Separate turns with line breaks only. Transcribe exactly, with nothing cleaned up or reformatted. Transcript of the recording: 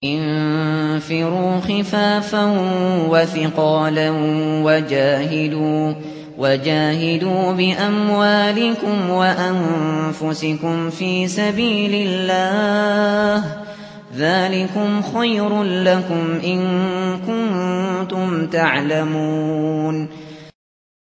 انفروا خفافا وثقالا وجاهدوا وجاهدوا بأموالكم وأنفسكم في سبيل الله ذلكم خير لكم إن كنتم تعلمون